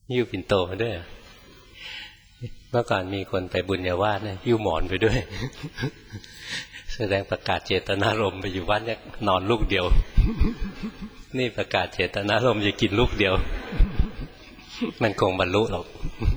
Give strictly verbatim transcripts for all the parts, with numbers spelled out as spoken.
หิ้วปิ่นโตมาด้วยเมื่อก่อนมีคนไปบุญญาวาสเนี่ยหิ้วหมอนไปด้วยแสดงประกาศเจตนารมณ์ไปอยู่วัดเนี่ยนอนลูกเดียวนี่ประกาศเจตนารมณ์จะกินลูกเดียวมันคงบรรลุหรอก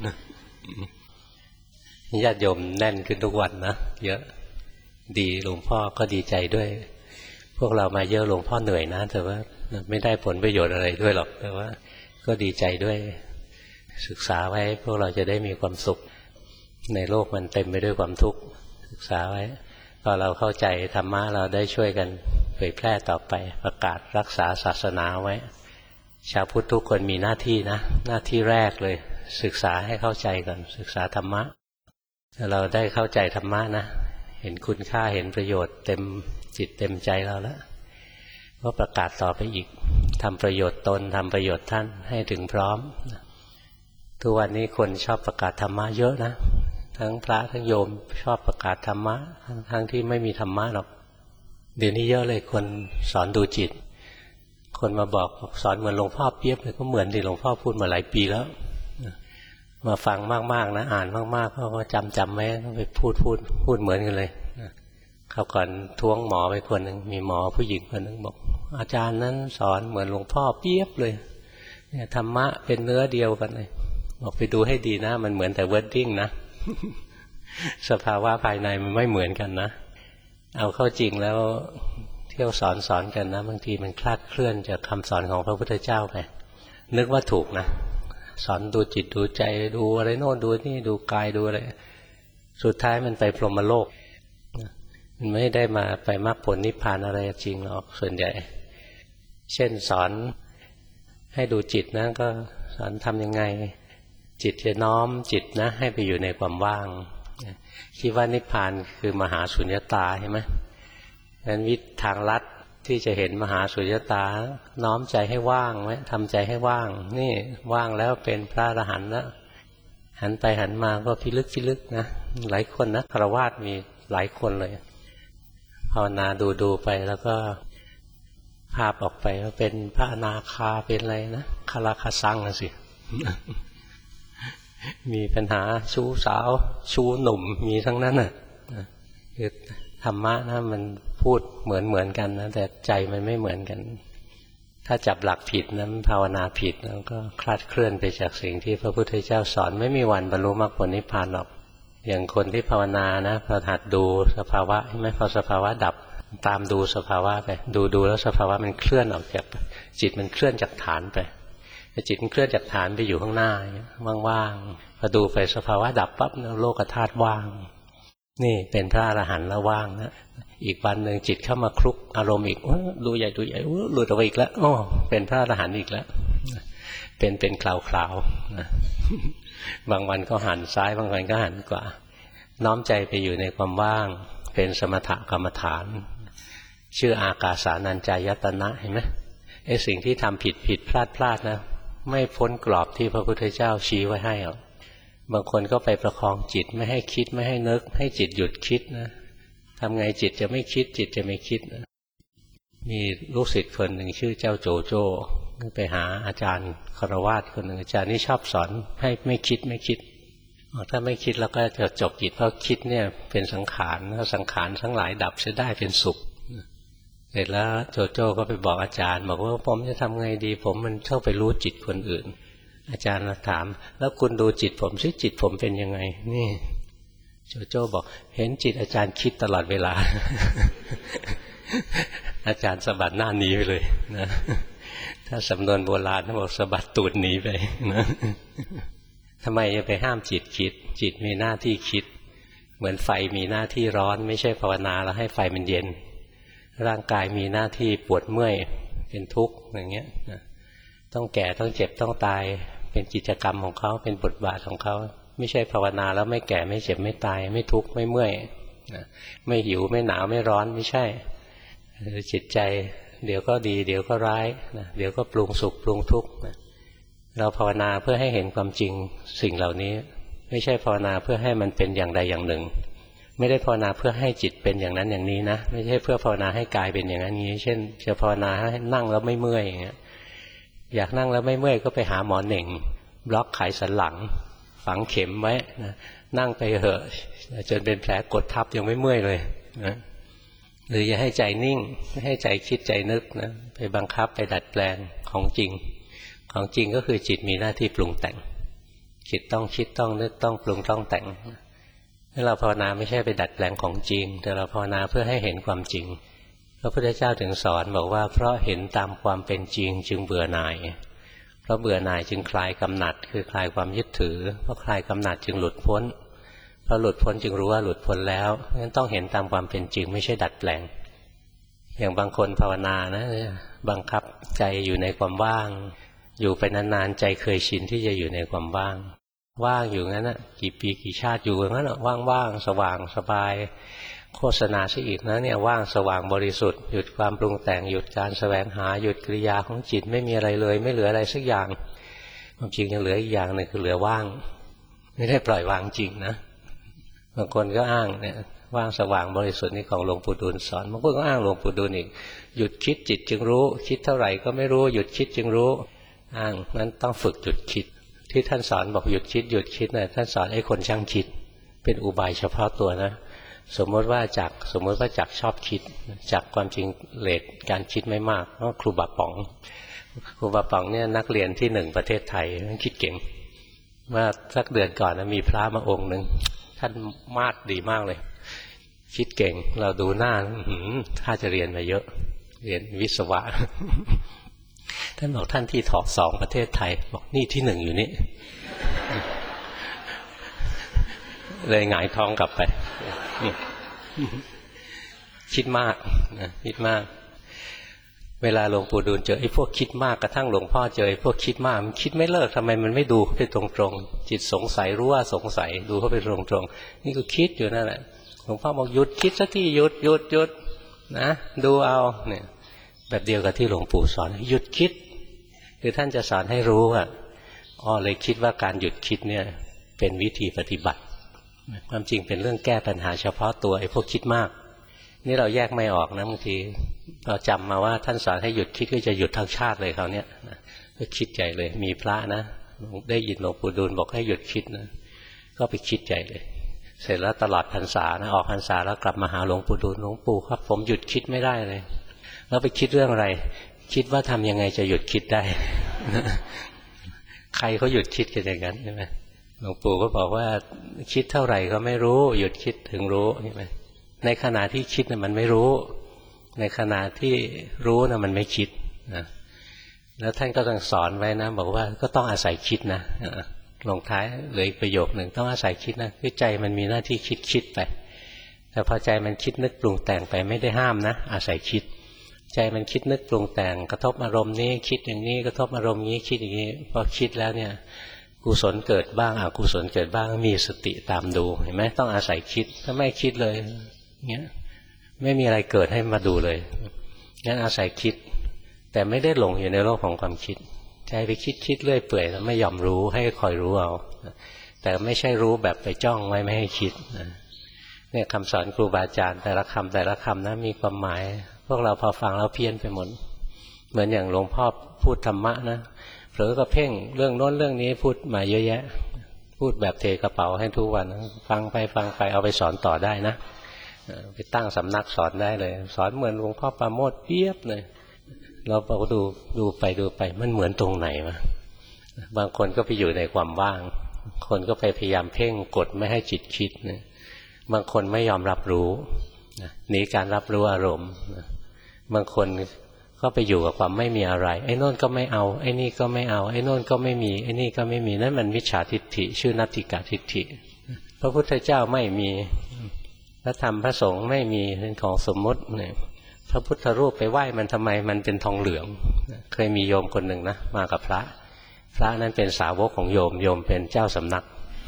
ญาติโยมแน่นขึ้นทุกวันนะเยอะดีหลวงพ่อก็ดีใจด้วยพวกเรามาเยอะหลวงพ่อเหนื่อยนะแต่ว่าไม่ได้ผลประโยชน์อะไรด้วยหรอกแต่ว่าก็ดีใจด้วยศึกษาไว้พวกเราจะได้มีความสุขในโลกมันเต็มไปด้วยความทุกข์ศึกษาไว้พอเราเข้าใจธรรมะเราได้ช่วยกันเผยแพร่ต่อไปประกาศรักษาศาสนาไว้ชาวพุทธทุกคนมีหน้าที่นะหน้าที่แรกเลยศึกษาให้เข้าใจก่อนศึกษาธรรมะถ้าเราได้เข้าใจธรรมะนะเห็นคุณค่าเห็นประโยชน์เต็มจิตเต็มใจเราแล้วก็ประกาศต่อไปอีกทำประโยชน์ตนทำประโยชน์ท่านให้ถึงพร้อมทุกวันนี้คนชอบประกาศธรรมะเยอะนะทั้งพระทั้งโยมชอบประกาศธรรมะทั้งทั้งที่ไม่มีธรรมะหรอกเดี๋ยวนี้เยอะเลยคนสอนดูจิตคนมาบอกสอนเหมือนหลวงพ่อเปี๊ยบเลยก็เหมือนที่หลวงพ่อพูดมาหลายปีแล้วมาฟังมากๆนะอ่านมากๆก็จำจำไว้ไปพูดพูดพูดเหมือนกันเลยเขาก่อนท้วงหมอไปคนหนึ่งมีหมอผู้หญิงคนหนึ่งบอกอาจารย์นั้นสอนเหมือนหลวงพ่อเปี๊ยบเลยเนี่ยธรรมะเป็นเนื้อเดียวกันเลยบอกไปดูให้ดีนะมันเหมือนแต่ wording นะ สภาวะภายในมันไม่เหมือนกันนะเอาเข้าจริงแล้วเที่ยวสอนสอนกันนะบางทีมันคลาดเคลื่อนจากคำสอนของพระพุทธเจ้าไปนึกว่าถูกนะสอนดูจิตดูใจดูอะไรโน่นดูนี่ดูกายดูอะไรสุดท้ายมันไปพรหมโลกมันไม่ได้มาไปมรรคผลนิพพานอะไรจริงหรอกส่วนใหญ่เช่นสอนให้ดูจิตนะก็สอนทำยังไงจิตจะน้อมจิตนะให้ไปอยู่ในความว่างคิดว่านิพพานคือมหาสุญญตาใช่ไหมงั้นวิธีทางลัดที่จะเห็นมหาสุญญตาน้อมใจให้ว่างไว้ทำใจให้ว่างนี่ว่างแล้วเป็นพระอรหันต์แล้วหันไปหันมาก็พิลึกพิลึกนะหลายคนนะฆราวาสมีหลายคนเลยภาวนาดูดูไปแล้วก็ภาพออกไปว่าเป็นพระอนาคาเป็นอะไรนะคาราคาซังนะสิ มีปัญหาชู้สาวชู้หนุ่มมีทั้งนั้นน่ะคือธรรมะนะมันพูดเหมือนเหมือนกันนะแต่ใจมันไม่เหมือนกันถ้าจับหลักผิดนะภาวนาผิดแล้วก็คลาดเคลื่อนไปจากสิ่งที่พระพุทธเจ้าสอนไม่มีวันบรรลุมรรคผลนิพพานหรอกอย่างคนที่ภาวนานะพอหัดดูสภาวะใช่ไหมพอสภาวะดับตามดูสภาวะไปดูดูแล้วสภาวะมันเคลื่อนออกจากจิตมันเคลื่อนจากฐานไปจิตมันเคลื่อนจากฐานไปอยู่ข้างหน้าว่างๆพอดูไปสภาวะดับปั๊บโลกธาตุว่างนี่เป็นพระอรหันต์แล้วว่างนะอีกวันหนึ่งจิตเข้ามาคลุกอารมณ์อีกดูใหญ่ดูใหญ่หลุดออกไปอีกแล้วอ๋อเป็นพระอรหันต์อีกแล้วเป็นเป็นคราวๆนะบางวันก็หันซ้ายบางวันก็หันขวาน้อมใจไปอยู่ในความว่างเป็นสมถกรรมฐานชื่ออากาสานัญจายตนะเห็นไหมไอ้สิ่งที่ทำผิดผิดพลาดพลาดนะไม่พ้นกรอบที่พระพุทธเจ้าชี้ไว้ให้หรอกบางคนก็ไปประคองจิตไม่ให้คิดไม่ให้นึกให้จิตหยุดคิดนะทำไงจิตจะไม่คิดจิตจะไม่คิดนะมีลูกศิษย์คนหนึ่งชื่อเจ้าโจโจ้ไปหาอาจารย์คฤหัสถ์คนหนึ่งอาจารย์นี่ชอบสอนให้ไม่คิดไม่คิดถ้าไม่คิดแล้วก็จะจบจิตเพราะคิดเนี่ยเป็นสังขารแล้วสังขารทั้งหลายดับจะได้เป็นสุขเสร็จแล้วโจโจ้ก็ไปบอกอาจารย์บอกว่าผมจะทำไงดีผมมันชอบไปรู้จิตคนอื่นอาจารย์ถามแล้วคุณดูจิตผมซิจิตผมเป็นยังไงนี่โจโจ้บอกเห็นจิตอาจารย์คิดตลอดเวลา อาจารย์สะบัดหน้าหนีไปเลยนะถ้าสำนวนโบราณเขาบอกสะบัดตูดหนีไปนะทำไมจะไปห้ามจิตคิดจิตมีหน้าที่คิดเหมือนไฟมีหน้าที่ร้อนไม่ใช่ภาวนาแล้วให้ไฟมันเย็นร่างกายมีหน้าที่ปวดเมื่อยเป็นทุกข์อย่างเงี้ยนะต้องแก่ต้องเจ็บต้องตายเป็นกิจกรรมของเขาเป็นบทบาทของเขาไม่ใช่ภาวนาแล้วไม่แก่ไม่เจ็บไม่ตายไม่ทุกข์ไม่เมื่อยนะไม่หิวไม่หนาวไม่ร้อนไม่ใช่จิตใจเดี๋ยวก็ดีเดี๋ยวก็ร้ายนะเดี๋ยวก็ปรุงสุขปรุงทุกข์นะเราภาวนาเพื่อให้เห็นความจริงสิ่งเหล่านี้ไม่ใช่ภาวนาเพื่อให้มันเป็นอย่างใดอย่างหนึ่งไม่ได้ภาวนาเพื่อให้จิตเป็นอย่างนั้นอย่างนี้นะไม่ใช่เพื่อภาวนาให้กายเป็นอย่างนั้นนี้เช่นจะภาวนาให้นั่งแล้วไม่เมื่อยอย่างเงี้ยอยากนั่งแล้วไม่เมื่อยก็ไปหาหมอเหน่งบล็อกไขสันหลังฝังเข็มไว้นะนั่งไปเหอะจนเป็นแผลกดทับยังไม่เมื่อยเลยนะหรืออย่าให้ใจนิ่งไม่ให้ใจคิดใจนึกนะไปบังคับไปดัดแปลงของจริงของจริงก็คือจิตมีหน้าที่ปรุงแต่งจิตต้องคิดต้องนึกต้องปรุงต้องแต่งถ้าเราภาวนาไม่ใช่ไปดัดแปลงของจริงแต่เราภาวนาเพื่อให้เห็นความจริงพระพุทธเจ้าถึงสอนบอกว่าเพราะเห็นตามความเป็นจริงจึงเบื่อหน่ายเพราะเบื่อหน่ายจึงคลายกำหนัดคือคลายความยึดถือเพราะคลายกำหนัดจึงหลุดพ้นเพราะหลุดพ้นจึงรู้ว่าหลุดพ้นแล้วงั้นต้องเห็นตามความเป็นจริงไม่ใช่ดัดแปลงอย่างบางคนภาวนานะบังคับใจอยู่ในความว่างอยู่ไปนานๆใจเคยชินที่จะอยู่ในความว่างว่างอยู่งั้นน่ะกี่ปีกี่ชาติอยู่งั้นน่ะว่างๆสว่างสบายโฆษณาซะอีกนะเนี่ยว่างสว่างบริสุทธิ์หยุดความปรุงแต่งหยุดการแสวงหาหยุดกิริยาของจิตไม่มีอะไรเลยไม่เหลืออะไรสักอย่างความจริงยังเหลืออีกอย่างหนึ่งคือเหลือว่างไม่ได้ปล่อยวางจริงนะบางคนก็อ้างเนี่ยว่างสว่างบริสุทธิ์นี่ของหลวงปู่ดูลสอนบางคนก็อ้างหลวงปู่ดูลอีกหยุดคิดจิตจึงรู้คิดเท่าไหร่ก็ไม่รู้หยุดคิดจึงรู้อ้างนั้นต้องฝึกหยุดคิดที่ท่านสอนบอกหยุดคิดหยุดคิดนะท่านสอนให้คนช่างคิดเป็นอุบายเฉพาะตัวนะสมมติว่าจากสมมติว่าจากชอบคิดจากความจริงเลทการคิดไม่มากเพราะครูบาป๋องครูบาป๋องเนี่ยนักเรียนที่หนึ่งประเทศไทยคิดเก่งเมื่อสักเดือนก่อนนะมีพระมาองค์หนึ่งท่านมาดดีมากเลยคิดเก่งเราดูหน้าถ้าจะเรียนมาเยอะเรียนวิศวะท่านบอกท่านที่ถอสองประเทศไทยบอกนี่ที่หนึ่งอยู่นี่เลยหงายท้องกลับไปคิดมากนะคิดมากเวลาหลวงปู่ดูลเจอไอ้พวกคิดมากกระทั่งหลวงพ่อเจอไอ้พวกคิดมากมันคิดไม่เลิกทำไมมันไม่ดูไปตรงๆจิตสงสัยรู้ว่าสงสัยดูเข้าไปตรงๆนี่ก็คิดอยู่นั่นแหละหลวงพ่อบอกหยุดคิดสักทีหยุดหยุดหยุดนะดูเอาเนี่ยแบบเดียวกับที่หลวงปู่สอนหยุดคิดคือท่านจะสอนให้รู้อ่ะอ๋อเลยคิดว่าการหยุดคิดเนี่ยเป็นวิธีปฏิบัติความจริงเป็นเรื่องแก้ปัญหาเฉพาะตัวไอ้พวกคิดมากนี่เราแยกไม่ออกนะบางทีเราจำมาว่าท่านสอนให้หยุดคิดก็จะหยุดทั้งชาติเลยเขาเนี่ยก็คิดใจเลยมีพระนะได้ยินหลวงปู่ดูลบอกให้หยุดคิดนะก็ไปคิดใจเลยเสร็จแล้วตลอดพรรษานะออกพรรษาแล้วกลับมาหาหลวงปู่ดูลหลวงปู่ครับผมหยุดคิดไม่ได้เลยแล้วไปคิดเรื่องอะไรคิดว่าทำยังไงจะหยุดคิดได้ ใครเขาหยุดคิดกันอย่างนั้นใช่ไหมหลวงปู่ก็บอกว่าคิดเท่าไหร่ก็ไม่รู้หยุดคิดถึงรู้ใช่ไหมในขณะที่คิดน่ะมันไม่รู้ในขณะที่รู้น่ะมันไม่คิดนะแล้วท่านก็ต้องสอนไว้นะบอกว่าก็ต้องอาศัยคิดนะลงท้ายเหลืออีกประโยคหนึ่งต้องอาศัยคิดนะคือใจมันมีหน้าที่คิดคิดไปแต่พอใจมันคิดนึกปรุงแต่งไปไม่ได้ห้ามนะอาศัยคิดใจมันคิดนึกปรุงแต่งกระทบอารมณ์นี้คิดอย่างนี้กระทบอารมณ์นี้คิดอย่างนี้พอคิดแล้วเนี่ยกุศลเกิดบ้างอกุศลเกิดบ้างมีสติตามดูเห็นไหมต้องอาศัยคิดถ้าไม่คิดเลยเงี้ยไม่มีอะไรเกิดให้มาดูเลยงั้นอาศัยคิดแต่ไม่ได้หลงอยู่ในโลกของความคิดใจไปคิดคิดเรื่อยเปื่อยแล้วไม่ยอมรู้ให้คอยรู้เอาแต่ไม่ใช่รู้แบบไปจ้องไว้ไม่ให้คิดเนี่ยคำสอนครูบาอาจารย์แต่ละคำแต่ละคำนะมีความหมายพวกเราพอฟังแล้วเพี้ยนไปหมดเหมือนอย่างหลวงพ่อพูดธรรมะนะเผลอก็เพ่งเรื่องโน้นเรื่องนี้พูดมาเยอะแยะพูดแบบเทกระเป๋าให้ทุกวันฟังไปฟังไปเอาไปสอนต่อได้นะไปตั้งสำนักสอนได้เลยสอนเหมือนหลวงพ่อปราโมทย์เปียบเลยเราพอดูดูไปดูไปมันเหมือนตรงไหนวะบางคนก็ไปอยู่ในความว่างคนก็ไปพยายามเพ่งกดไม่ให้จิตคิดนะบางคนไม่ยอมรับรู้หนีการรับรู้อารมณ์บางคนก็ไปอยู่กับความไม่มีอะไรไอ้โน่นก็ไม่เอาไอ้นี่ก็ไม่เอาไอ้โน่นก็ไม่มีไอ้นี่ก็ไม่มีนั่นมันมิจฉาทิฏฐิชื่อนัตถิกาทิฏฐิพระพุทธเจ้าไม่มีพระธรรมพระสงฆ์ไม่มีเป็นของสมมติเนี่ยพระพุทธรูปไปไหว้มันทำไมมันเป็นทองเหลืองเคยมีโยมคนหนึ่งนะมากับพระพระนั้นเป็นสาวกของโยมโยมเป็นเจ้าสำนัก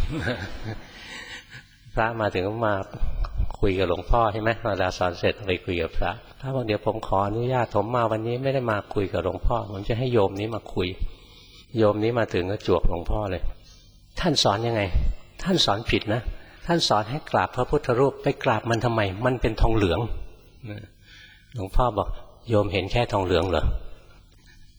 พระมาถึงก็มาคุยกับหลวงพ่อใช่ไหมเวลาสอนเสร็จไปคุยกับพระพระบอกเดี๋ยวผมขออนุญาตผมมาวันนี้ไม่ได้มาคุยกับหลวงพ่อผมจะให้โยมนี้มาคุยโยมนี้มาถึงก็จวกหลวงพ่อเลยท่านสอนยังไงท่านสอนผิดนะท่านสอนให้กราบพระพุทธรูปไปกราบมันทำไมมันเป็นทองเหลืองหลวงพ่อบอกโยมเห็นแค่ทองเหลืองเหรอ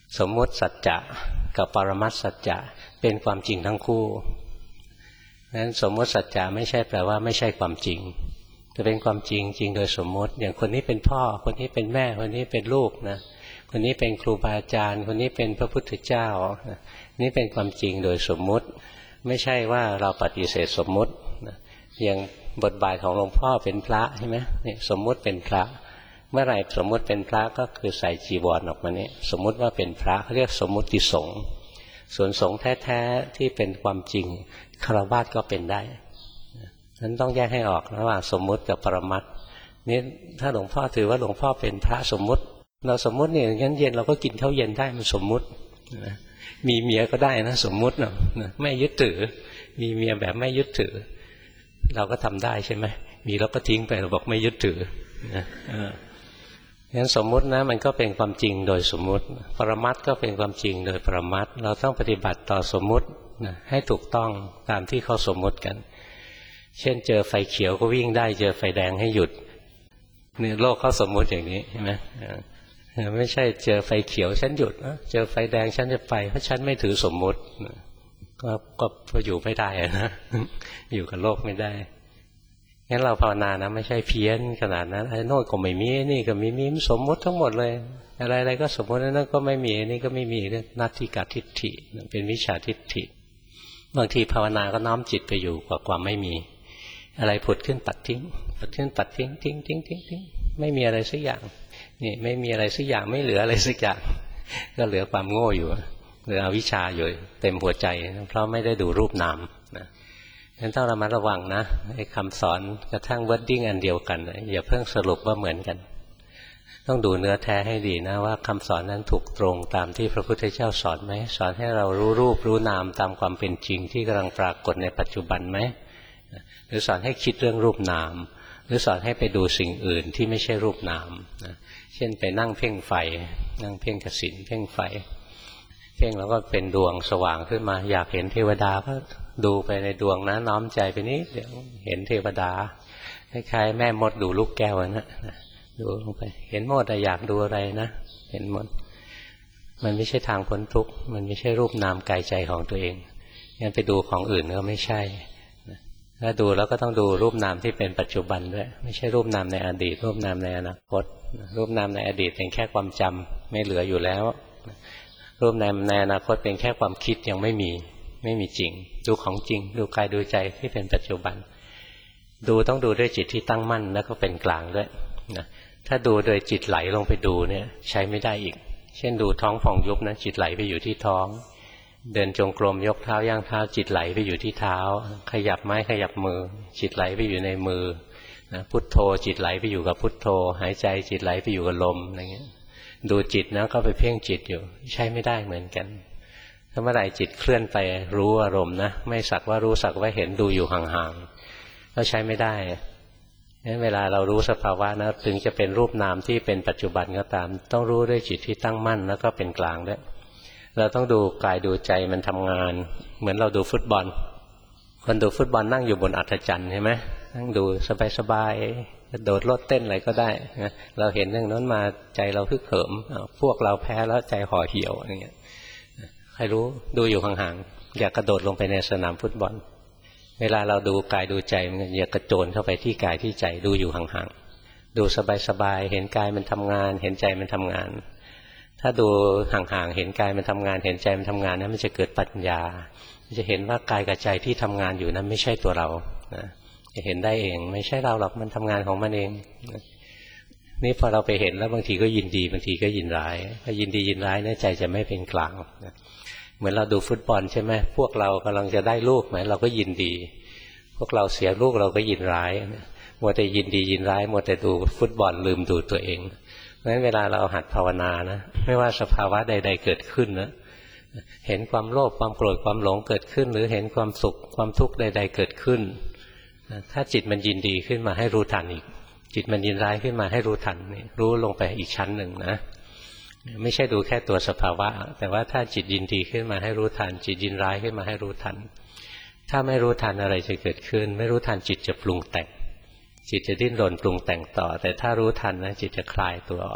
สมมุติสัจจะกับปรมัตถสัจจะเป็นความจริงทั้งคู่นั้นสมมุติสัจจะไม่ใช่แปลว่าไม่ใช่ความจริงจะเป็นความจริงจริงโดยสมมุติอย่างคนนี้เป็นพ่อคนนี้เป็นแม่คนนี้เป็นลูกนะคนนี้เป็นครูบาอาจารย์คนนี้เป็นพระพุทธเจ้านี่เป็นความจริงโดยสมมุติไม่ใช่ว่าเราปฏิเสธสมมุติอย่างบทบาทของหลวงพ่อเป็นพระใช่ไหมนี่สมมุติเป็นพระเมื่อไหร่สมมุติเป็นพระก็คือใส่จีวรออกมาเนี่ยสมมุติว่าเป็นพระเขาเรียกสมมุติสงฆ์ส่วนสงฆ์แท้ๆที่เป็นความจริงฆราวาสก็เป็นได้นั้นต้องแยกให้ออกระหว่างสมมุติกับปรมัตถ์นี่ถ้าหลวงพ่อถือว่าหลวงพ่อเป็นพระสมมุติเราสมมุติเนี่ยงั้นเย็นเราก็กินข้าวเย็นได้มันสมมุติมีเมียก็ได้นะสมมุตินะไม่ยึดถือมีเมียแบบไม่ยึดถือเราก็ทำได้ใช่ไหมมีแล้วก็ทิ้งไปเราบอกไม่ยึดถือนะงั้นสมมุตินะมันก็เป็นความจริงโดยสมมุติปรมัตถ์ก็เป็นความจริงโดยปรมัตถ์เราต้องปฏิบัติต่อสมมุตินะให้ถูกต้องตามที่เขาสมมุติกันเช่นเจอไฟเขียวก็วิ่งได้เจอไฟแดงให้หยุดนี่โลกเขาสมมุติอย่างนี้ใช่ไหมไม่ใช่เจอไฟเขียวฉันหยุดนะเจอไฟแดงฉันจะไปเพราะฉันไม่ถือสมมุติก็ก็อยู่ไม่ได้นะอยู่กับโลกไม่ได้งั้นเราภาวนานะไม่ใช่เพี้ยนขนาดนั้นไอ้โน่นก็ไม่มีนี่ก็มีมีสมมุติทั้งหมดเลยอะไรๆก็สมมุตินั่นก็ไม่มีนี่ก็ไม่มีเรื่องนัตถิกทิฏฐิเป็นวิชาทิฏฐิบางทีภาวนาก็น้อมจิตไปอยู่กับความไม่มีอะไรผุดขึ้นตัดทิ้งผุดขึ้นตัดทิ้งทิ้งทิ้งทิ้งทิ้งไม่มีอะไรสักอย่างนี่ไม่มีอะไรสักอย่างไม่เหลืออะไรสักอย่างก็เหลือความโง่อยู่เหลืออวิชชาอยู่เต็มหัวใจเพราะไม่ได้ดูรูปนามนะงั้นต้องระมัดระวังนะไอ้คำสอนกระทั่งวอร์ดดิ้งอันเดียวกันอย่าเพิ่งสรุปว่าเหมือนกันต้องดูเนื้อแท้ให้ดีนะว่าคำสอนนั้นถูกตรงตามที่พระพุทธเจ้าสอนไหมสอนให้เรารู้รูปรู้นามตามความเป็นจริงที่กำลังปรากฏในปัจจุบันไหมหรือสอนให้คิดเรื่องรูปนามหรือสอนให้ไปดูสิ่งอื่นที่ไม่ใช่รูปนามนะเช่นไปนั่งเพ่งไฟนั่งเพ่งกสิณเพ่งไฟเพ่งแล้วก็เป็นดวงสว่างขึ้นมาอยากเห็นเทวดาก็ดูไปในดวงนะน้อมใจไปนี้เดี๋ยวเห็นเทวดาคล้ายๆแม่มดดูลูกแก้วนะดูลงไปเห็นหมดแต่อยากดูอะไรนะเห็นหมดมันไม่ใช่ทางพ้นทุกข์มันไม่ใช่รูปนามกายใจของตัวเองงั้นไปดูของอื่นก็ไม่ใช่ถ้าดูแล้วก็ต้องดูรูปนามที่เป็นปัจจุบันด้วยไม่ใช่รูปนามในอดีตรูปนามในอนาคตรูปนามในอดีตเป็นแค่ความจำไม่เหลืออยู่แล้วรูปนามในอนาคตเป็นแค่ความคิดยังไม่มีไม่มีจริงดูของจริงดูกายดูใจที่เป็นปัจจุบันดูต้องดูด้วยจิตที่ตั้งมั่นแล้วก็เป็นกลางด้วยนะถ้าดูโดยจิตไหลลงไปดูเนี่ยใช้ไม่ได้อีกเช่นดูท้องฟองยุบนะจิตไหลไปอยู่ที่ท้องเดินจงกรมยกเท้าย่างเท้าจิตไหลไปอยู่ที่เท้าขยับไม้ขยับมือจิตไหลไปอยู่ในมือนะพุทโธจิตไหลไปอยู่กับพุทโธหายใจจิตไหลไปอยู่กับลมอะไรเงี้ยดูจิตนะก็ไปเพ่งจิตอยู่ใช้ไม่ได้เหมือนกันถ้าเมื่อไหร่จิตเคลื่อนไปรู้อารมณ์นะไม่สักว่ารู้สักว่าเห็นดูอยู่ห่างๆก็ใช้ไม่ได้งั้นเวลาเรารู้สภาวะนะถึงจะเป็นรูปนามที่เป็นปัจจุบันก็ตามต้องรู้ด้วยจิตที่ตั้งมั่นแล้วก็เป็นกลางด้วยเราต้องดูกายดูใจมันทำงานเหมือนเราดูฟุตบอลคนดูฟุตบอลนั่งอยู่บนอัฐจันทร์ใช่ไหมนั่งดูสบายๆโดดโลดเต้นอะไรก็ได้นะเราเห็นเรื่องนั้นมาใจเราฮึกเหิมพวกเราแพ้แล้วใจห่อเหี่ยวอะไรเงี้ยใครรู้ดูอยู่ห่างๆอย่ากระโดดลงไปในสนามฟุตบอลเวลาเราดูกายดูใจมันอย่ากระโจนเข้าไปที่กายที่ใจดูอยู่ห่างๆดูสบายๆเห็นกายมันทำงานเห็นใจมันทำงานถ้าดูห่างๆเห็นกายมันทำงานเห็นใจมันทำงานนั้นมันจะเกิดปัญญาจะเห็นว่ากายกับใจที่ทำงานอยู่นั้นไม่ใช่ตัวเรานะจะเห็นได้เองไม่ใช่เราหรอกมันทำงานของมันเองนี่พอเราไปเห็นแล้วบางทีก็ยินดีบางทีก็ยินร้ายพอยินดียินร้ายเนี่ยใจจะไม่เป็นกลางนะเหมือนเราดูฟุตบอลใช่ไหมพวกเรากำลังจะได้ลูกไหมเราก็ยินดีพวกเราเสียลูกเราก็ยินร้ายมัวแต่ยินดียินร้ายมัวแต่ดูฟุตบอลลืมดูตัวเองเพราะฉะนั้นเวลาเราหัดภาวนานะไม่ว่าสภาวะใดๆเกิดขึ้นนะเห็นความโลภความโกรธความหลงเกิดขึ้นหรือเห็นความสุขความทุกข์ใดๆเกิดขึ้นถ้าจิตมันยินดีขึ้นมาให้รู้ทันอีกจิตมันยินร้ายขึ้นมาให้รู้ทันรู้ลงไปอีกชั้นหนึ่งนะไม่ใช่ดูแค่ตัวสภาวะแต่ว่าถ้าจิตยินดีขึ้นมาให้รู้ทันจิตยินร้ายขึ้นมาให้รู้ทันถ้าไม่รู้ทันอะไรจะเกิดขึ้นไม่รู้ทันจิตจะปรุงแต่งจิตจะดิ้นรนปรุงแต่งต่อแต่ถ้ารู้ทันนะจิตจะคลายตัวออก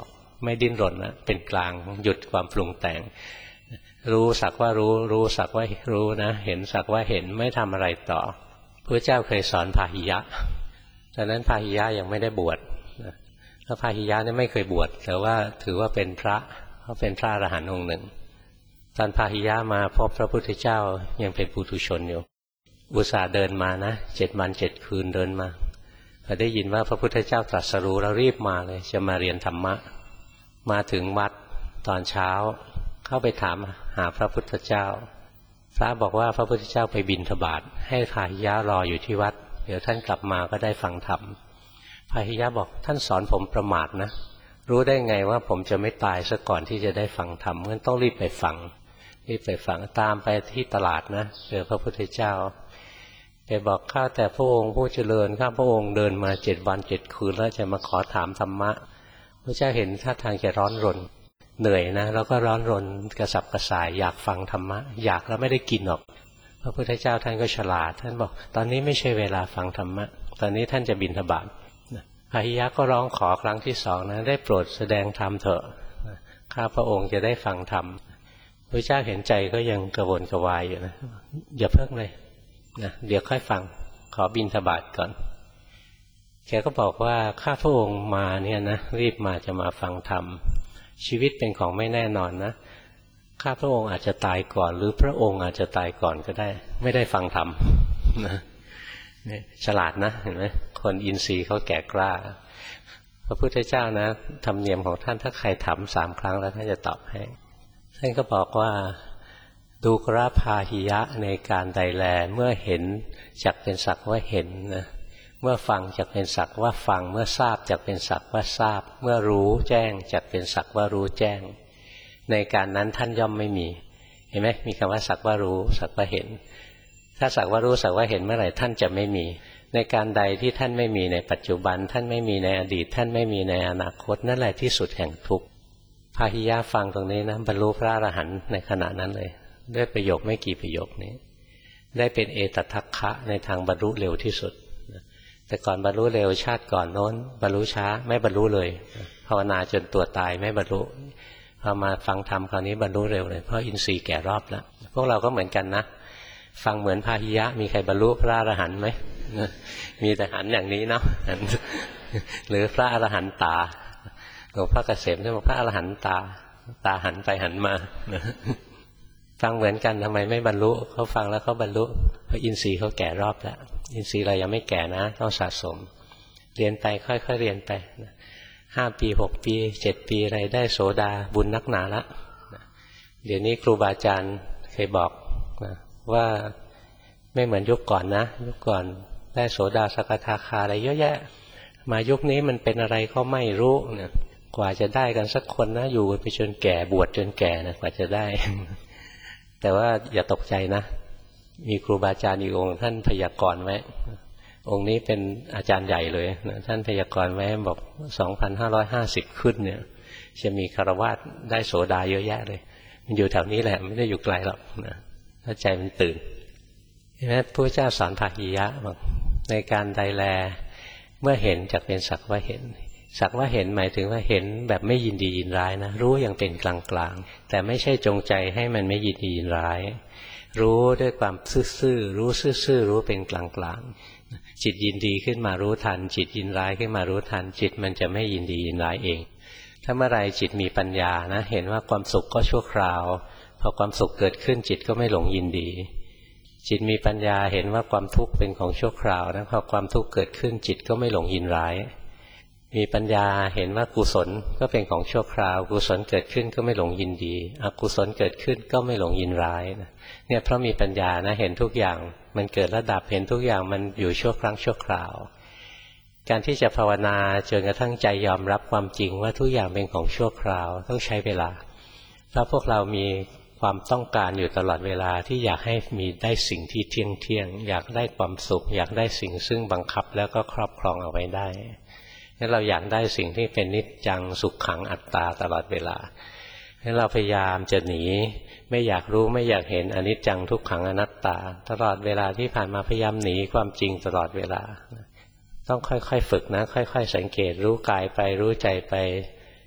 ไม่ดิ้นรนนะเป็นกลางหยุดความปรุงแต่งรู้สักว่ารู้รู้สักว่ารู้นะเห็นสักว่าเห็นไม่ทำอะไรต่อพระเจ้าเคยสอนพาหิยะตอนนั้นพาหิยะยังไม่ได้บวชพระพาหิยะนี่ไม่เคยบวชแต่ว่าถือว่าเป็นพระเขาเป็นพระอรหันต์องค์หนึ่งตอนพาหิยะมาพบพระพุทธเจ้ายังเป็นปุถุชนอยู่อุตส่าห์เดินมานะเจ็ดวันเจ็ดคืนเดินมาพอได้ยินว่าพระพุทธเจ้าตรัสรู้แล้วรีบมาเลยจะมาเรียนธรรมะมาถึงวัดตอนเช้าเข้าไปถามหาพระพุทธเจ้าพระบอกว่าพระพุทธเจ้าไปบิณฑบาตให้พาหิยะรออยู่ที่วัดเดี๋ยวท่านกลับมาก็ได้ฟังธรรมพาหิยะบอกท่านสอนผมประมาทนะรู้ได้ไงว่าผมจะไม่ตายซะก่อนที่จะได้ฟังธรรมงั้นต้องรีบไปฟังรีบไปฟังตามไปที่ตลาดนะเจอพระพุทธเจ้าไปบอกข้าแต่พระองค์ผู้เจริญข้าพระองค์เดินมาเจ็ดวันเจ็ดคืนแล้วจะมาขอถามธรรมะพระเจ้าเห็นท่าทางจะร้อนรนเหนื่อยนะแล้วก็ร้อนรนกระสับกระส่ายอยากฟังธรรมะอยากแล้วไม่ได้กินหรอกพระพุทธเจ้าท่านก็ฉลาดท่านบอกตอนนี้ไม่ใช่เวลาฟังธรรมะตอนนี้ท่านจะบิณฑบาตพาหิยะก็ร้องขอครั้งที่สองนะได้โปรดแสดงธรรมเถอะข้าพระองค์จะได้ฟังธรรมพระเจ้าเห็นใจก็ยังกระวนกระวายอยู่นะอย่าเพิ่งเลยนะเดี๋ยวค่อยฟังขอบิณฑบาตก่อนแกก็บอกว่าข้าพระองค์มาเนี่ยนะรีบมาจะมาฟังธรรมชีวิตเป็นของไม่แน่นอนนะข้าพระองค์อาจจะตายก่อนหรือพระองค์อาจจะตายก่อนก็ได้ไม่ได้ฟังธรรมนะฉลาดนะเห็นไหมคนอินทรีย์เขาแก่กล้าพระพุทธเจ้านะธรรมเนียมของท่านถ้าใครถามสามครั้งแล้วท่านจะตอบให้ท่านก็บอกว่าดูกราพาหิยะในการใดแลเมื่อเห็นจักเป็นสักว่าเห็นนะเมื่อฟังจักเป็นสักว่าฟังเมื่อทราบจักเป็นสักว่าทราบเมื่อรู้แจ้งจักเป็นสักว่ารู้แจ้งในการนั้นท่านย่อมไม่มีเห็นไหมมีคำว่าสักว่ารู้สักว่าเห็นถ้าสักว่ารู้สักว่าเห็นเมื่อไหร่ท่านจะไม่มีในการใดที่ท่านไม่มีในปัจจุบันท่านไม่มีในอดีตท่านไม่มีในอนาคตนั่นแหละที่สุดแห่งทุกข์พาหิยะฟังตรงนี้นะบรรลุพระอรหันต์ในขณะนั้นเลยด้วยประโยคไม่กี่ประโยคนี้ได้เป็นเอตทัคคะในทางบรรลุเร็วที่สุดแต่ก่อนบรรลุเร็วชาติก่อนโน้นบรรลุช้าไม่บรรลุเลยภาวนาจนตัวตายไม่บรรลุพอมาฟังธรรมคราวนี้บรรลุเร็วเลยเพราะอินทรีย์แก่รอบแล้วพวกเราก็เหมือนกันนะฟังเหมือนพาหิยะมีใครบรรลุพระอรหันต์ไหมมีแต่หันอย่างนี้เนาะหรือพระอรหันต์ตาหลวงพ่อเกษมท่านบอกพระอรหันต์ตาตาหันไปหันมาฟังเหมือนกันทำไมไม่บรรลุเขาฟังแล้วเขาบรรลุเพราะอินทรีย์เขาแก่รอบแล้วอินทรีย์เรายังไม่แก่นะต้องสะสมเรียนไปค่อยๆเรียนไปห้าปีหกปีเจ็ดปีอะไรได้โสดาบุญนักหนาละเดี๋ยวนี้ครูบาอาจารย์เคยบอกนะว่าไม่เหมือนยุคก่อนนะยุคก่อนได้โสดาสกทาคาอะไรเยอะแยะมายุคนี้มันเป็นอะไรก็ไม่รู้เนี่ยกว่าจะได้กันสักคนนะอยู่ไปจนแก่บวชจนแก่นะกว่าจะได้แต่ว่าอย่าตกใจนะมีครูบาอาจารย์อีกองค์ท่านพยากรณ์ไว้องค์นี้เป็นอาจารย์ใหญ่เลยนะท่านพยากรณ์ไว้บอก สองพันห้าร้อยห้าสิบ ขึ้นเนี่ยจะมีคฤหัสถ์ได้โสดาเยอะแยะเลยมันอยู่แถวนี้แหละไม่ได้อยู่ไกลหรอกนะถ้าใจมันตื่นเห็นไหมพระเจ้าสอนพาหิยะบอกในการใดแลเมื่อเห็นจักเป็นสักว่าเห็นสักว่าเห็นหมายถึงว่าเห็นแบบไม่ยินดียินร้ายนะรู้อย่างเป็นกลางๆแต่ไม่ใช่จงใจให้มันไม่ยินดียินร้ายรู้ด้วยความซื่อๆรู้ซื่อๆรู้เป็นกลางๆจิตยินดีขึ้นมารู้ทันจิตยินร้ายขึ้นมารู้ทันจิตมันจะไม่ยินดียินร้ายเองถ้าเมื่อไรจิตมีปัญญานะเห็นว่าความสุขก็ชั่วคราวพอความสุขเกิดขึ้นจิตก็ไม่หลงยินดีจิตมีปัญญาเห็นว่าความทุกข์เป็นของชั่วคราวนะพอความทุกข์เกิดขึ้นจิตก็ไม่หลงยินร้ายมีปัญญาเห็นว่ากุศลก็เป็นของชั่วคราวกุศลเกิดขึ้นก็ไม่หลงยินดีอกุศลเกิดขึ้นก็ไม่หลงยินร้ายเนี่ยเพราะมีปัญญานะเห็นทุกอย่างมันเกิดและดับเห็นทุกอย่างมันอยู่ชั่วครั้งชั่วคราวการที่จะภาวนาจนกระทั่งใจยอมรับความจริงว่าทุกอย่างเป็นของชั่วคราวต้องใช้เวลาเพราะพวกเรามีความต้องการอยู่ตลอดเวลาที่อยากให้มีได้สิ่งที่เที่ยงเที่ยงอยากได้ความสุขอยากได้สิ่งซึ่งบังคับแล้วก็ครอบครองเอาไว้ได้งั้นเราอยากได้สิ่งที่เป็นนิจจังสุขขังอัตตาตลอดเวลางั้นเราพยายามจะหนีไม่อยากรู้ไม่อยากเห็นอนิจจังทุกขังอนัตตาตลอดเวลาที่ผ่านมาพยายามหนีความจริงตลอดเวลาต้องค่อยๆฝึกนะค่อยๆสังเกตรู้กายไปรู้ใจไป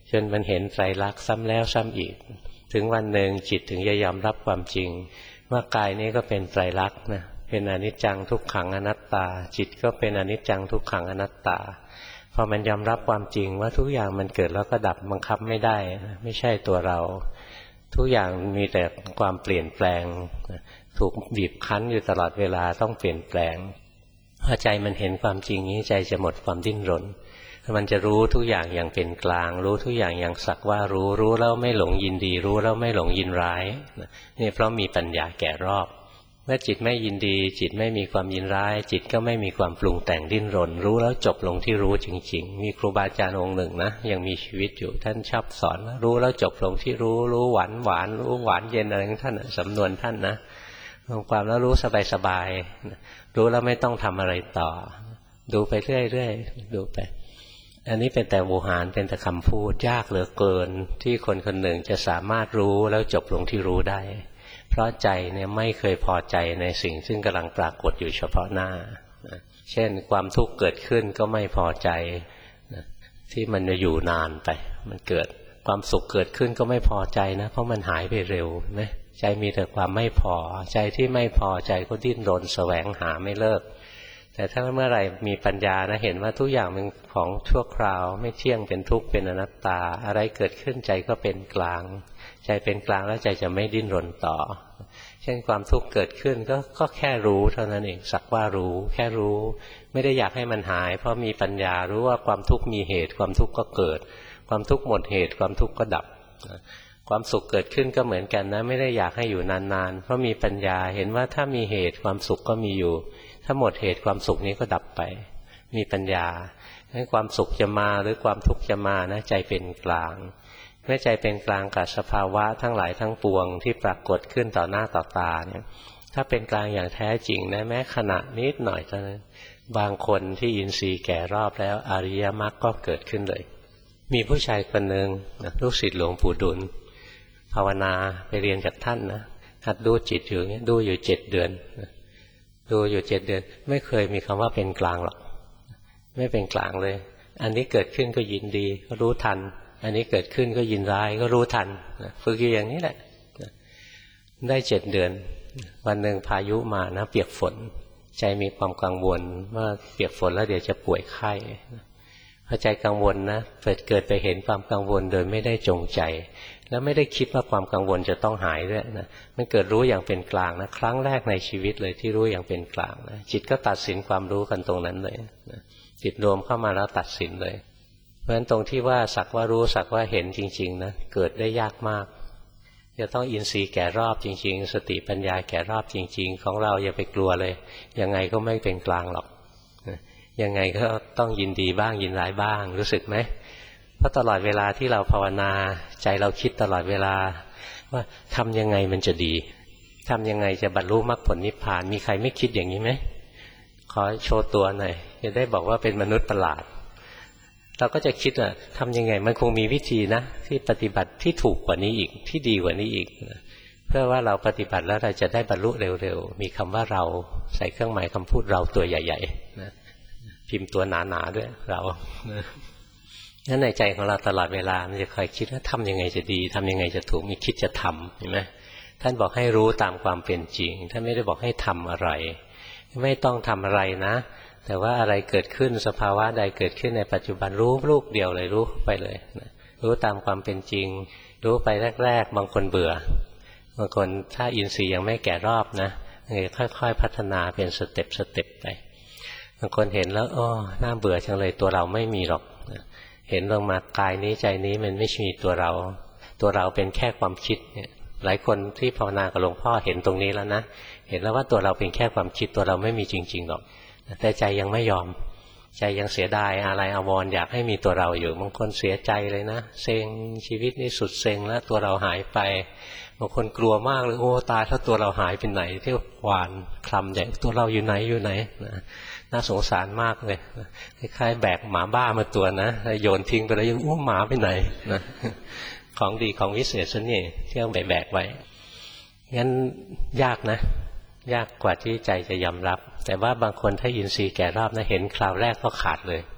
จนมันเห็นไตรลักษณ์ซ้ำแล้วซ้ำอีกถึงวันหนึ่งจิตถึงจะยอมรับความจริงว่ากายนี้ก็เป็นไตรลักษณ์นะเป็นอนิจจังทุกขังอนัตตาจิตก็เป็นอนิจจังทุกขังอนัตตาพอมันยอมรับความจริงว่าทุกอย่างมันเกิดแล้วก็ดับบังคับไม่ได้ไม่ใช่ตัวเราทุกอย่างมีแต่ความเปลี่ยนแปลงถูกบีบคั้นอยู่ตลอดเวลาต้องเปลี่ยนแปลงพอใจมันเห็นความจริงนี้ใจจะหมดความดิ้นรนมันจะรู้ทุกอย่างอย่างเป็นกลางรู้ทุกอย่างอย่างสักว่ารู้รู้แล้วไม่หลงยินดีรู้แล้วไม่หลงยินร้ายนี่เพราะมีปัญญาแก่รอบเมื่อจิตไม่ยินดีจิตไม่มีความยินร้ายจิตก็ไม่มีความปรุงแต่งดิ้นรนรู้แล้วจบลงที่รู้จริงๆมีครูบาอาจารย์องค์หนึ่งนะยังมีชีวิตอยู่ท่านชอบสอนว่ารู้แล้วจบลงที่รู้รู้หวานหวานรู้หวานเย็นอะไรของท่านสำนวนท่านนะลงความแล้วรู้สบายๆรู้แล้วไม่ต้องทำอะไรต่อดูไปเรื่อยๆดูไปอันนี้เป็นแต่โวหารเป็นแต่คำพูดยากเหลือเกินที่คนคนหนึ่งจะสามารถรู้แล้วจบลงที่รู้ได้เพราะใจเนี่ยไม่เคยพอใจในสิ่งซึ่งกำลังปรากฏอยู่เฉพาะหน้าเช่นความทุกข์เกิดขึ้นก็ไม่พอใจที่มันจะอยู่นานไปมันเกิดความสุขเกิดขึ้นก็ไม่พอใจนะเพราะมันหายไปเร็วนะใจมีแต่ความไม่พอใจที่ไม่พอใจก็ดิ้นรนแสวงหาไม่เลิกแต่ถ้าเมื่อไหร่มีปัญญานะเห็นว่าทุกอย่างเป็นของชั่วคราวไม่เที่ยงเป็นทุกข์เป็นอนัตตาอะไรเกิดขึ้นใจก็เป็นกลางใจเป็นกลางแล้วใจจะไม่ดิ้นรนต่อเช่นความทุกข์เกิดขึ้นก็ก็แค่รู้เท่านั้นเองสักว่ารู้แค่รู้ไม่ได้อยากให้มันหายเพราะมีปัญญารู้ว่าความทุกข์มีเหตุความทุกข์ก็เกิดความทุกข์หมดเหตุความทุกข์ก็ดับความสุขเกิดขึ้นก็เหมือนกันนะไม่ได้อยากให้อยู่นานๆเพราะมีปัญญาเห็นว่าถ้ามีเหตุความสุขก็มีอยู่ถ้าหมดเหตุความสุขนี้ก็ดับไปมีปัญญาให้ความสุขจะมาหรือความทุกข์จะมานะใจเป็นกลางเมื่อใจเป็นกลางกับสภาวะทั้งหลายทั้งปวงที่ปรากฏขึ้นต่อหน้าต่อตาเนี่ยถ้าเป็นกลางอย่างแท้จริงนะแม้ขณะนิดหน่อยเท่านั้นบางคนที่อินทรีย์แก่รอบแล้วอริยมรรคก็เกิดขึ้นเลยมีผู้ชายคนหนึ่งลูกศิษย์หลวงปู่ดุลภาวนาไปเรียนกับท่านนะหัดดูจิตอยู่เงี้ยดูอยู่เจ็ดเดือนดูอยู่เจ็ดเดือนไม่เคยมีคำว่าเป็นกลางหรอกไม่เป็นกลางเลยอันนี้เกิดขึ้นก็ยินดีก็รู้ทันอันนี้เกิดขึ้นก็ยินร้ายก็รู้ทันฝึกอยู่อย่างนี้แหละได้เจ็ดเดือนวันหนึ่งพายุมานะเปียกฝนใจมีความกังวลว่าเปียกฝนแล้วเดี๋ยวจะป่วยไข้พอใจกังวลนะเกิดเกิดไปเห็นความกังวลโดยไม่ได้จงใจแล้วไม่ได้คิดว่าความกังวลจะต้องหายด้วยนะมันเกิดรู้อย่างเป็นกลางนะครั้งแรกในชีวิตเลยที่รู้อย่างเป็นกลางนะจิตก็ตัดสินความรู้กันตรงนั้นเลยนะจิตรวมเข้ามาแล้วตัดสินเลยเพราะฉะนั้นตรงที่ว่าสักว่ารู้สักว่าเห็นจริงๆนะเกิดได้ยากมากจะต้องอินทรีย์แก่รอบจริงๆสติปัญญาแก่รอบจริงๆของเราอย่าไปกลัวเลยยังไงก็ไม่เป็นกลางหรอกยังไงก็ต้องยินดีบ้างยินร้ายบ้างรู้สึกไหมเพราะตลอดเวลาที่เราภาวนาใจเราคิดตลอดเวลาว่าทำยังไงมันจะดีทำยังไงจะบรรลุมรรคผลนิพพานมีใครไม่คิดอย่างนี้ไหมขอโชว์ตัวหน่อยจะได้บอกว่าเป็นมนุษย์ประหลาดเราก็จะคิดว่าทำยังไงมันคงมีวิธีนะที่ปฏิบัติที่ถูกกว่านี้อีกที่ดีกว่านี้อีกเพื่อว่าเราปฏิบัติแล้วเราจะได้บรรลุเร็วๆมีคำว่าเราใส่เครื่องหมายคำพูดเราตัวใหญ่ๆนะพิมพ์ตัวหนาๆด้วยเรานั่นในใจของเราตลอดเวลามันจะคอยคิดว่าทำยังไงจะดีทำยังไงจะถูกมีคิดจะทำเห็นไหมท่านบอกให้รู้ตามความเป็นจริงท่านไม่ได้บอกให้ทำอะไรไม่ต้องทำอะไรนะแต่ว่าอะไรเกิดขึ้นสภาวะใดเกิดขึ้นในปัจจุบันรู้ลูกเดียวเลยรู้ไปเลยนะรู้ตามความเป็นจริงรู้ไปแรกๆบางคนเบื่อบางคนถ้าอินทรีย์ยังไม่แก่รอบนะค่อยๆพัฒนาเป็นสเต็ปสเต็ปไปบางคนเห็นแล้วอ้อน่าเบื่อจังเลยตัวเราไม่มีหรอกเห็นลงมากายนี้ใจนี้มันไม่มีตัวเราตัวเราเป็นแค่ความคิดเนี่ยหลายคนที่ภาวนากับหลวงพ่อเห็นตรงนี้แล้วนะเห็นแล้วว่าตัวเราเป็นแค่ความคิดตัวเราไม่มีจริงๆหรอกแต่ใจยังไม่ยอมใจยังเสียดายอะไรอาวรณ์อยากให้มีตัวเราอยู่บางคนเสียใจเลยนะเซ็งชีวิตนี้สุดเซ็งแล้วตัวเราหายไปบางคนกลัวมากเลยโอ้ตายถ้าตัวเราหายไปไหนที่หวานคลำใหญ่ตัวเราอยู่ไหนอยู่ไหนนะน่าสงสารมากเลยคล้ายๆแบกหมาบ้ามาตัวนะโยนทิ้งไปแล้วยังอู้หมาไปไหนนะของดีของวิเศษซะนี่เที่ยวแบกไว้งั้นยากนะยากกว่าที่ใจจะยอมรับแต่ว่าบางคนถ้าอินทรีย์แก่รอบนะเห็นคราวแรกก็ขาดเลย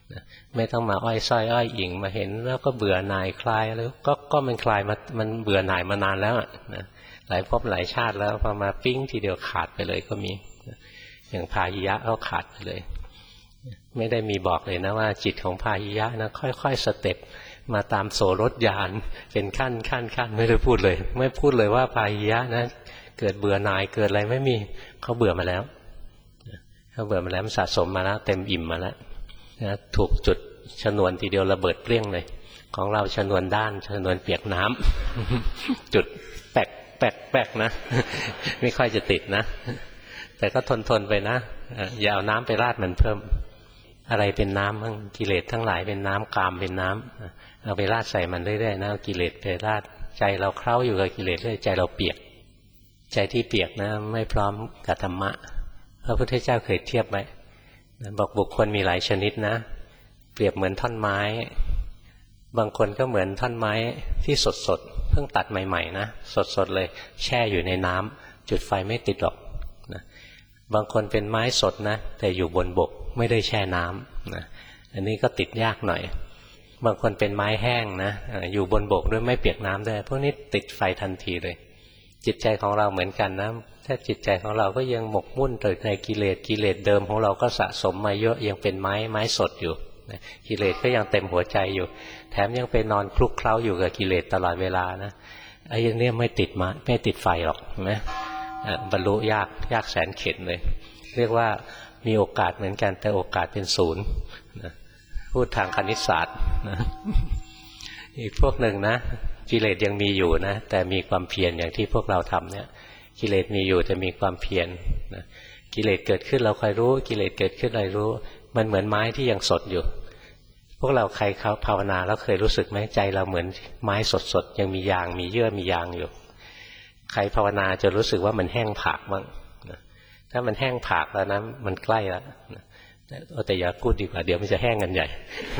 ไม่ต้องมาอ้อยส้อยอ้อยอิงมาเห็นแล้วก็เบื่อหน่ายคลายแล้วก็ก็มันคลายมามันเบื่อหน่ายมานานแล้วนะหลายภพหลายชาติแล้วพอมาปิ้งทีเดียวขาดไปเลยก็มีอย่างพาหิยะก็ขาดไปเลยไม่ได้มีบอกเลยนะว่าจิตของพาหิยะนะค่อยๆสเต็ปมาตามโสรถยานเป็นขั้นขั้นขั้นไม่ได้พูดเลยไม่พูดเลยว่าพาหิยะนะเกิดเบื่อหน่ายเกิดอะไรไม่มีเขาเบื่อมาแล้วเขาเบื่อมาแล้วมันสะสมมาแล้วเต็มอิ่มมาแล้วนะถูกจุดชนวนทีเดียวระเบิดเปรี้ยงเลยของเราชนวนด้านชนวนเปียกน้ำ จุดแปกแปกแปกนะ ไม่ค่อยจะติดนะแต่ก็ทนทนไปนะอย่าเอาน้ำไปราดมันเพิ่มอะไรเป็นน้ำบ้างกิเลสทั้งหลายเป็นน้ำกามเป็นน้ำเอาไปราดใส่มันเรื่อยๆนะเอากิเลสไปราดใจเราเคล้าอยู่กับกิเลสเรื่อยใจเราเปียกใจที่เปียกนะไม่พร้อมกับธรรมะพระพุทธเจ้าเคยเทียบไว้บอกบุคคลมีหลายชนิดนะเปรียบเหมือนท่อนไม้บางคนก็เหมือนท่อนไม้ที่สดๆเพิ่งตัดใหม่ๆนะสดๆเลยแช่อยู่ในน้ำจุดไฟไม่ติดหรอกนะบางคนเป็นไม้สดนะแต่อยู่บนบกไม่ได้แช่น้ำนะอันนี้ก็ติดยากหน่อยบางคนเป็นไม้แห้งนะอยู่บนบกด้วยไม่เปียกน้ำด้วยพวกนี้ติดไฟทันทีเลยจิตใจของเราเหมือนกันนะถ้าจิตใจของเราก็ยังหมกมุ่นอยู่ในกิเลสกิเลสเดิมของเราก็สะสมมาเยอะยังเป็นไม้ไม้สดอยู่กิเลสก็ยังเต็มหัวใจอยู่แถมยังไปนอนคลุกเคล้าอยู่กับกิเลสตลอดเวลานะไอ้เนี่ยไม่ติดมาไม่ติดไฟหรอกเห็นไหมบรรลุยากยากแสนเข็ญเลยเรียกว่ามีโอกาสเหมือนกันแต่โอกาสเป็นศูนย์พูดทางคณิตศาสตร์นะอีกพวกหนึ่งนะกิเลสยังมีอยู่นะแต่มีความเพียรอย่างที่พวกเราทำเนี่ยกิเลสมีอยู่แต่มีความเพียรนะกิเลสเกิดขึ้นเราคอยรู้กิเลสเกิดขึ้นเรารู้มันเหมือนไม้ที่ยังสดอยู่พวกเราใครเขาภาวนาแล้วเคยรู้สึกไหมใจเราเหมือนไม้สดๆยังมียางมีเยื่อมียางอยู่ใครภาวนาจะรู้สึกว่ามันแห้งผากบ้างนะถ้ามันแห้งผากแล้วนะมันใกล้แล้วนะแต่อย่าพูดดีกว่าเดี๋ยวมันจะแห้งกันใหญ่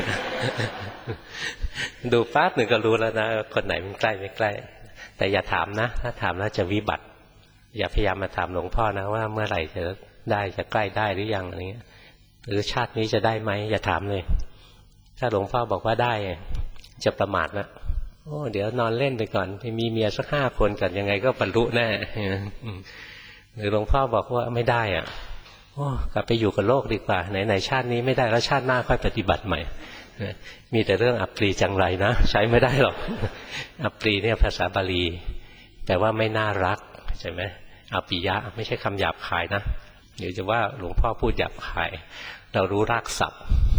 ดูแป๊บหนึ่งก็รู้แล้วนะคนไหนมันใกล้ไม่ใกล้แต่อย่าถามนะถ้าถามแล้วจะวิบัติอย่าพยายามมาถามหลวงพ่อนะว่าเมื่อไหร่จะได้จะใกล้ได้หรือยังอะไรเงี้ยหรือชาตินี้จะได้ไหมอย่าถามเลยถ้าหลวงพ่อบอกว่าได้จะประมาทนะโอ้เดี๋ยวนอนเล่นไปก่อนมีเมียสักห้าคนกันยังไงก็บรรลุแน่หรือหลวงพ่อบอกว่าไม่ได้อ่ะโอ้กลับไปอยู่กับโลกดีกว่าไหนๆชาตินี้ไม่ได้แล้วชาติหน้าค่อยปฏิบัติใหม่มีแต่เรื่องอัปรีจังไรนะใช้ไม่ได้หรอกอัปรีเนี่ยภาษาบาลีแต่ว่าไม่น่ารักใช่ไหมอปิยะไม่ใช่คำหยาบคายนะเดี๋ยวจะว่าหลวงพ่อพูดหยาบคายเรารู้รากศัพท์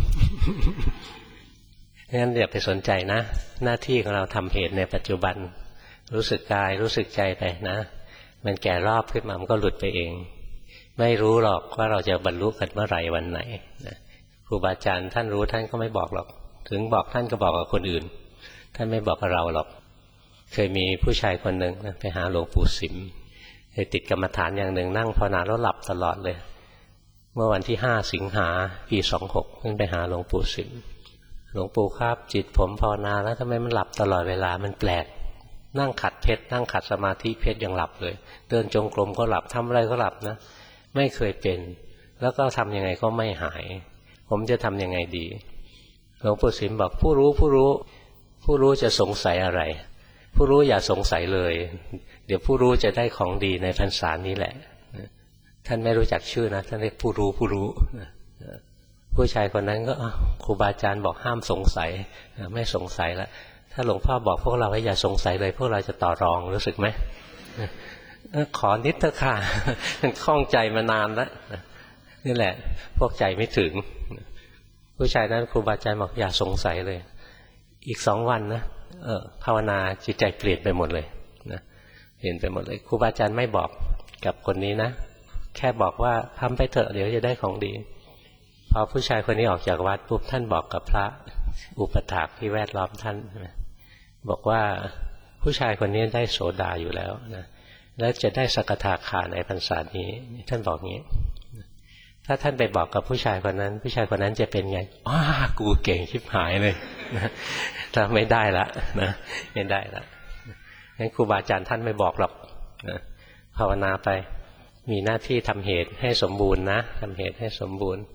งั้นอย่าไปสนใจนะหน้าที่ของเราทำเหตุในปัจจุบันรู้สึกกายรู้สึกใจไปนะมันแก่รอบขึ้นมามันก็หลุดไปเองไม่รู้หรอกว่าเราจะบรรลุกันเมื่อไหร่วันไหนนะครูบาอาจารย์ท่านรู้ท่านก็ไม่บอกหรอกถึงบอกท่านก็บอกกับคนอื่นท่านไม่บอกกับเราหรอกเคยมีผู้ชายคนหนึ่งนะไปหาหลวงปู่สิมเคยติดกรรมฐานอย่างหนึ่งนั่งภาวนาแล้วหลับตลอดเลยเมื่อวันที่ห้าสิงหาปีสองหกขึ้นไปหาหลวงปู่สิมหลวงปู่ครับจิตผมภาวนาแล้วทำไมมันหลับตลอดเวลามันแปลกนั่งขัดเพชรนั่งขัดสมาธิเพชรยังหลับเลยเดินจงกรมก็หลับทำอะไรก็หลับนะไม่เคยเป็นแล้วก็ทำยังไงก็ไม่หายผมจะทำยังไงดีหลวงปู่สิมบอกผู้รู้ผู้รู้ผู้รู้จะสงสัยอะไรผู้รู้อย่าสงสัยเลยเดี๋ยวผู้รู้จะได้ของดีในพรรษานี้แหละท่านไม่รู้จักชื่อนะท่านเรียกผู้รู้ผู้รู้ผู้ชายคนนั้นก็ครูบาอาจารย์บอกห้ามสงสัยไม่สงสัยแล้วถ้าหลวงพ่อบอกพวกเราว่าอย่าสงสัยเลยพวกเราจะต่อรองรู้สึกไหมขอนิดเถอะค่ะมันคล่องใจมานานแล้วนี่แหละพวกใจไม่ถึงผู้ชายนั้นครูบาอาจารย์บอกอย่าสงสัยเลยอีกสองวันนะเออภาวนาจิตใจเปลี่ยนไปหมดเลยนะเปลี่ยนไปหมดเลยครูบาอาจารย์ไม่บอกกับคนนี้นะแค่บอกว่าทำไปเถอะเดี๋ยวจะได้ของดีพอผู้ชายคนนี้ออกจากวัดปุ๊บท่านบอกกับพระอุปถากที่แวดล้อมท่านบอกว่าผู้ชายคนนี้ได้โสดาอยู่แล้วนะแล้วจะได้สกทาคาในพรรษานี้ท่านบอกงี้ถ้าท่านไปบอกกับผู้ชายคนนั้นผู้ชายคนนั้นจะเป็นไงอ้ากูเก่งชิบหายเลยนะถ้าไม่ได้ละนะไม่ได้ละงั้นครูบาอาจารย์ท่านไม่บอกหรอกนะภาวนาไปมีหน้าที่ทำเหตุให้สมบูรณ์นะทำเหตุให้สมบูรณ์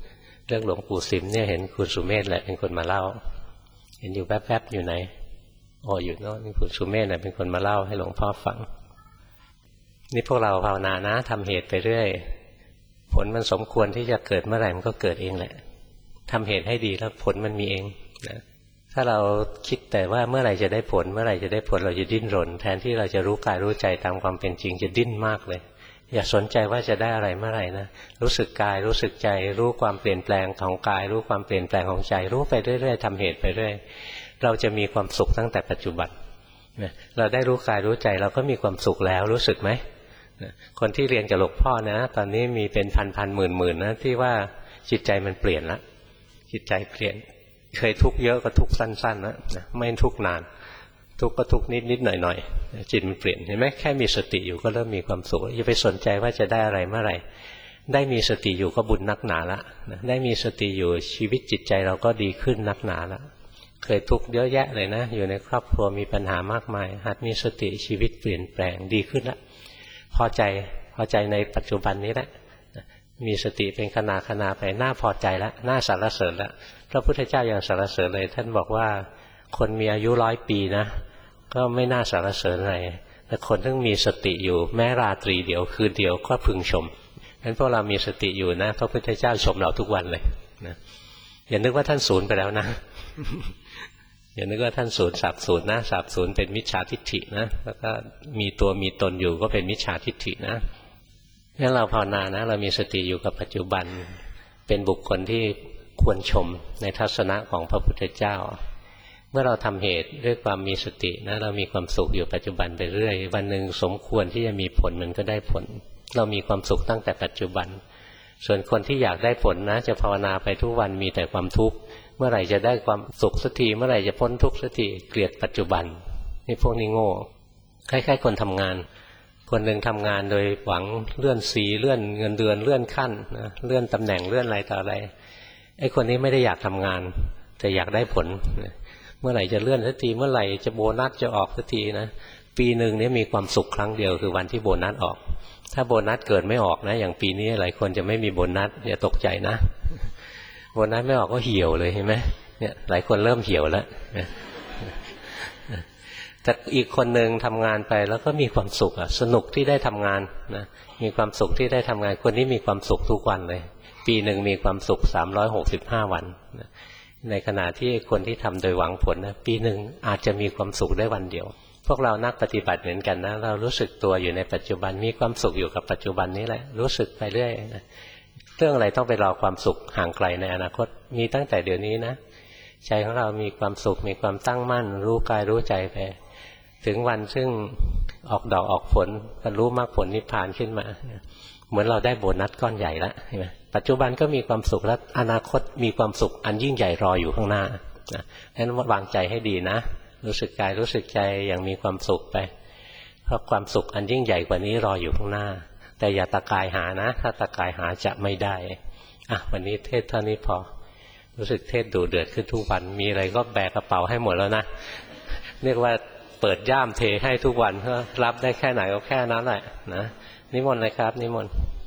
เรื่องหลวงปู่สิมเนี่ยเห็นคุณสุเมธแหละเป็นคนมาเล่าเห็นอยู่แวบๆอยู่ไหนอ๋ออยู่โน่นคุณสุเมธเป็นคนมาเล่าให้หลวงพ่อฟังนี่พวกเราภาวนานะทำเหตุไปเรื่อยผลมันสมควรที่จะเกิดเมื่อไหร่มันก็เกิดเองแหละทำเหตุให้ดีแล้วผลมันมีเองนะถ้าเราคิดแต่ว่าเมื่อไหร่จะได้ผลเมื่อไหร่จะได้ผลเราจะดิ้นรนแทนที่เราจะรู้กายรู้ใจตามความเป็นจริงจะดิ้นมากเลยอย่าสนใจว่าจะได้อะไรเมื่อไหร่นะรู้สึกกายรู้สึกใจรู้ความเปลี่ยนแปลงของกายรู้ความเปลี่ยนแปลงของใจรู้ไปเรื่อยๆทำเหตุไปเรื่อยเราจะมีความสุขตั้งแต่ปัจจุบันเราได้รู้กายรู้ใจเราก็มีความสุขแล้วรู้สึกไหมคนที่เรียนกับหลวงพ่อนะตอนนี้มีเป็นพันพันหมื่นหมื่นนะที่ว่าจิตใจมันเปลี่ยนละจิตใจเปลี่ยนเคยทุกข์เยอะก็ทุกข์สั้นๆนะไม่ทุกข์นานทุกข์ก็ทุกข์นิดๆหน่อยๆจิตมันเปลี่ยนเห็นไหมแค่มีสติอยู่ก็เริ่มมีความสุขอย่าไปสนใจว่าจะได้อะไรเมื่อไหร่ได้มีสติอยู่ก็บุญนักหนาละได้มีสติอยู่ชีวิตจิตใจเราก็ดีขึ้นนักหนาละเคยทุกข์เยอะแยะเลยนะอยู่ในครอบครัวมีปัญหามากมายหัดมีสติชีวิตเปลี่ยนแปลงดีขึ้นละพอใจพอใจในปัจจุบันนี้แหละมีสติเป็นขณะขณะไปน่าพอใจแล้วน่าสรรเสริญแล้วพระพุทธเจ้ายังสรรเสริญเลยท่านบอกว่าคนมีอายุร้อยปีนะก็ไม่น่าสรรเสริญอะไรแต่คนที่มีสติอยู่แม้ราตรีเดียวคืนเดียวก็พึงชมงั้นพวกเรามีสติอยู่นะพระพุทธเจ้าชมเราทุกวันเลยนะอย่านึกว่าท่านศูนย์ไปแล้วนะ อย่านึกว่าท่านศูนย์สับศูนย์นะสับศูนย์เป็นมิจฉาทิฏฐินะแล้วก็มีตัวมีตนอยู่ก็เป็นมิจฉาทิฏฐินะงั้นเราภาวนานะเรามีสติอยู่กับปัจจุบันเป็นบุคคลที่ควรชมในทัศนะของพระพุทธเจ้าเมื่อเราทำเหตุด้วยความมีสตินะเรามีความสุขอยู่ปัจจุบันไปเรื่อยวันหนึ่งสมควรที่จะมีผลมันก็ได้ผลเรามีความสุขตั้งแต่ปัจจุบันส่วนคนที่อยากได้ผลนะจะภาวนาไปทุกวันมีแต่ความทุกข์เมื่อไหร่จะได้ความสุขสักทีเมื่อไหร่จะพ้นทุกข์สักทีเกลียดปัจจุบันนี่พวกนี้โง่คล้ายๆคนทำงานคนหนึ่งทำงานโดยหวังเลื่อนสีเลื่อนเงินเดือนเลื่อนขั้นนะเลื่อนตำแหน่งเลื่อนอะไรต่ออะไรไอ้คนนี้ไม่ได้อยากทำงานแต่อยากได้ผลเมื่อไหร่จะเลื่อนสักทีเมื่อไหร่จะโบนัสจะออกสักทีนะปีหนึ่งนี้มีความสุขครั้งเดียวคือวันที่โบนัสออกถ้าโบนัสเกิดไม่ออกนะอย่างปีนี้หลายคนจะไม่มีโบนัสอย่าตกใจนะโบนัสไม่ออกก็เหี่ยวเลยเห็นไหมเนี่ยหลายคนเริ่มเหี่ยวแล้วแต่อีกคนหนึ่งทำงานไปแล้วก็มีความสุขอะสนุกที่ได้ทำงานนะมีความสุขที่ได้ทำงานคนนี้มีความสุขทุกวันเลยปีหนึ่งมีความสุขสามร้อยหกสิบห้าวันนะในขณะที่คนที่ทำโดยหวังผลนะปีหนึ่งอาจจะมีความสุขได้วันเดียวพวกเรานักปฏิบัติเหมือนกันนะเรารู้สึกตัวอยู่ในปัจจุบันมีความสุขอยู่กับปัจจุบันนี้แหละรู้สึกไปเรื่อยนะเรื่องอะไรต้องไปรอความสุขห่างไกลในอนาคตมีตั้งแต่เดี๋ยวนี้นะใจของเรามีความสุขมีความตั้งมั่นรู้กายรู้ใจไปถึงวันซึ่งออกดอกออกผลบรรลุมรรคผลนิพพานขึ้นมาเหมือนเราได้โบนัสก้อนใหญ่แล้วใช่ไหมปัจจุบันก็มีความสุขแล้วอนาคตมีความสุขอันยิ่งใหญ่รออยู่ข้างหน้านะงั้นวางใจให้ดีนะรู้สึกกายรู้สึกใจอย่างมีความสุขไปเพราะความสุขอันยิ่งใหญ่กว่านี้รออยู่ข้างหน้าแต่อย่าตะกายหานะถ้าตะกายหาจะไม่ได้อ่ะวันนี้เทศเท่านี้พอรู้สึกเทศดูเดือดขึ้นทุกวันมีอะไรก็แบกกระเป๋าให้หมดแล้วนะเรียกว่าเปิดย่ามเทให้ทุกวันเพื่อรับได้แค่ไหนก็แค่นั้นแหละนะนิมนต์เลยครับนิมนต์